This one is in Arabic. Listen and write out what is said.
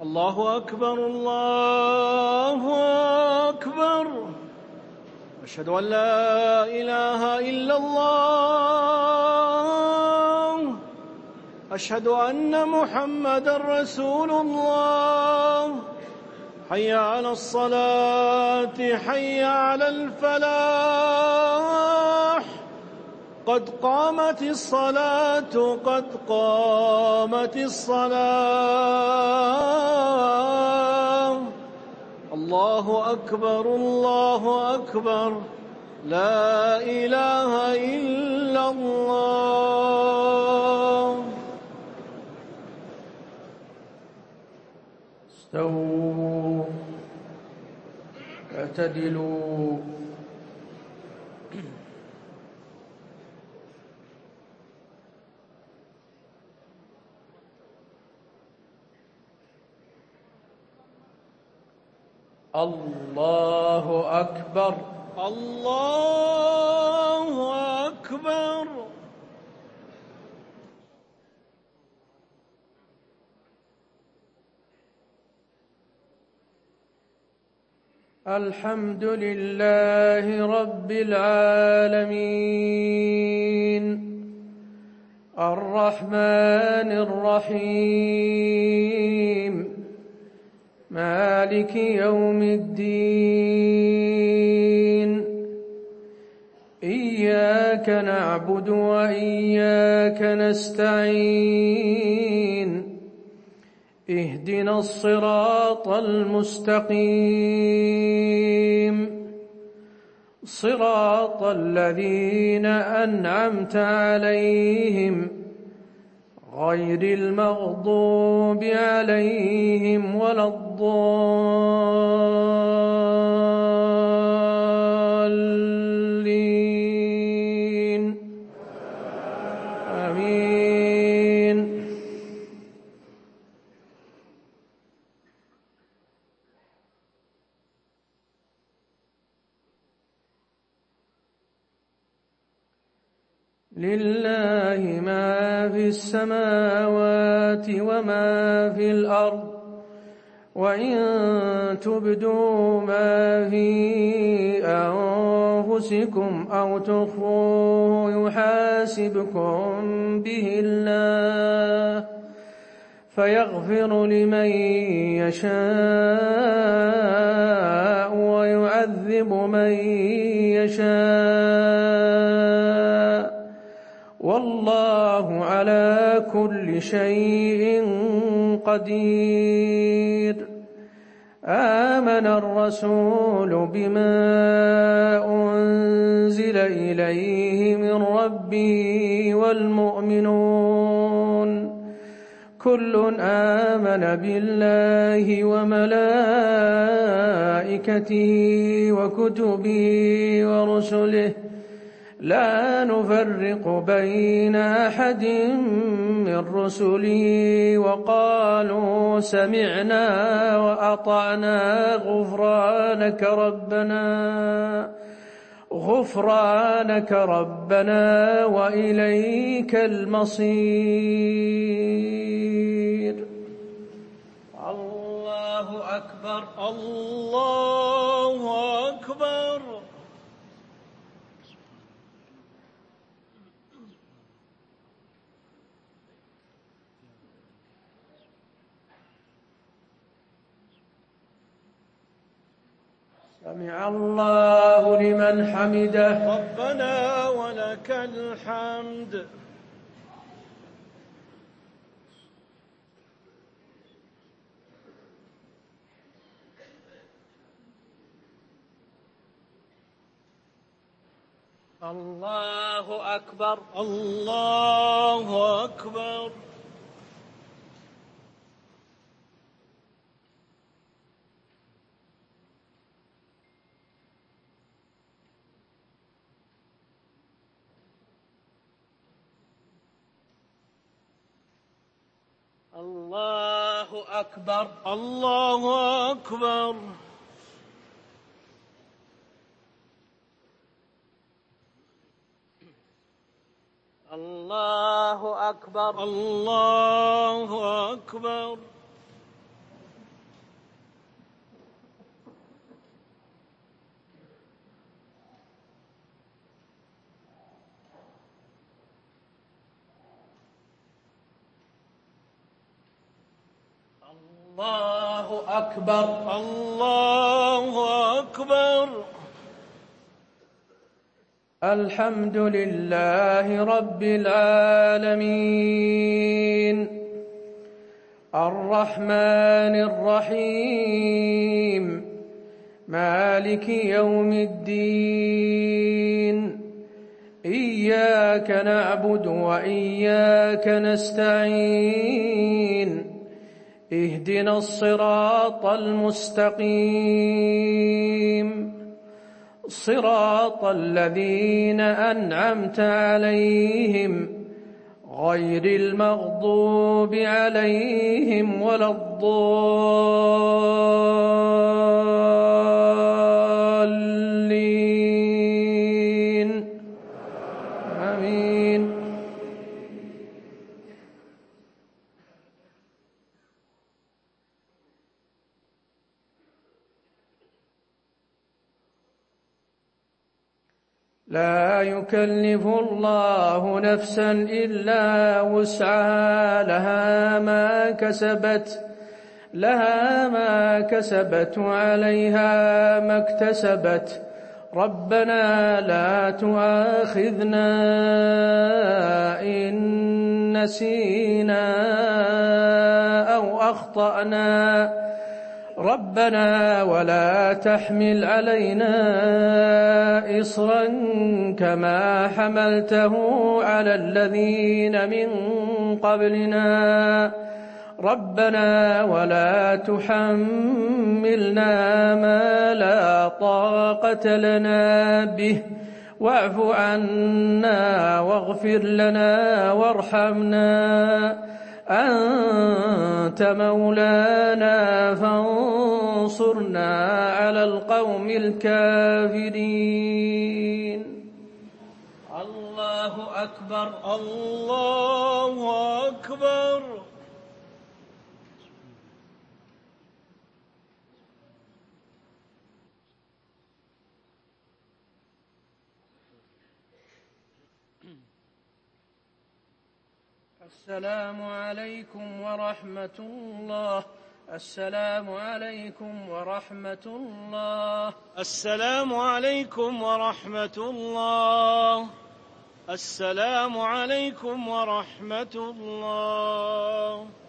الله أكبر الله أكبر. أشهد أن لا إله إلا الله. أشهد أن محمدًا رسول الله. حي على الصلاة حي على الفلاح. قد قامت الصلاة قد قامت الصلاة. الله أكبر الله أكبر. لا إله إلا الله. استووا اعتدلوا. الله أكبر الله أكبر. الحمد لله رب العالمين الرحمن الرحيم مالك يوم الدين. إياك نعبد وإياك نستعين. اهدنا الصراط المستقيم صراط الذين أنعمت عليهم غير المغضوب عليهم ولا الضالين. آمين. لله ما في السماوات وما في الأرض وإن تبدوا ما في أنفسكم أو تخفوه يحاسبكم به الله فيغفر لمن يشاء ويعذب من يشاء والله على كل شيء قدير. آمن الرسول بما أنزل إليه من ربه والمؤمنون كل آمن بالله وملائكته وكتبه ورسله لا نفرق بين أحد من رسله وقالوا سمعنا وأطعنا غفرانك ربنا وإليك المصير. الله أكبر الله أكبر. سمع الله لمن حمده. ربنا ولك الحمد. الله أكبر الله أكبر. الله أكبر الله أكبر. الله أكبر الله أكبر. الله أكبر. الله أكبر. الحمد لله رب العالمين الرحمن الرحيم مالك يوم الدين إياك نعبد وإياك نستعين اهدنا الصراط المستقيم صراط الذين أنعمت عليهم غير المغضوب عليهم ولا الضالين آمين. لا يكلف الله نفسا إلا وسعها لها ما كسبت وعليها ما اكتسبت ربنا لا تؤاخذنا إن نسينا أو أخطأنا ربنا ولا تحمل علينا إصرا كما حملته على الذين من قبلنا ربنا ولا تحملنا ما لا طاقة لنا به واعف عنا واغفر لنا وارحمنا أنت مولانا فانصرنا على القوم الكافرين. الله أكبر. الله أكبر. السلام عليكم ورحمة الله. السلام عليكم ورحمة الله. السلام عليكم ورحمة الله. السلام عليكم ورحمة الله.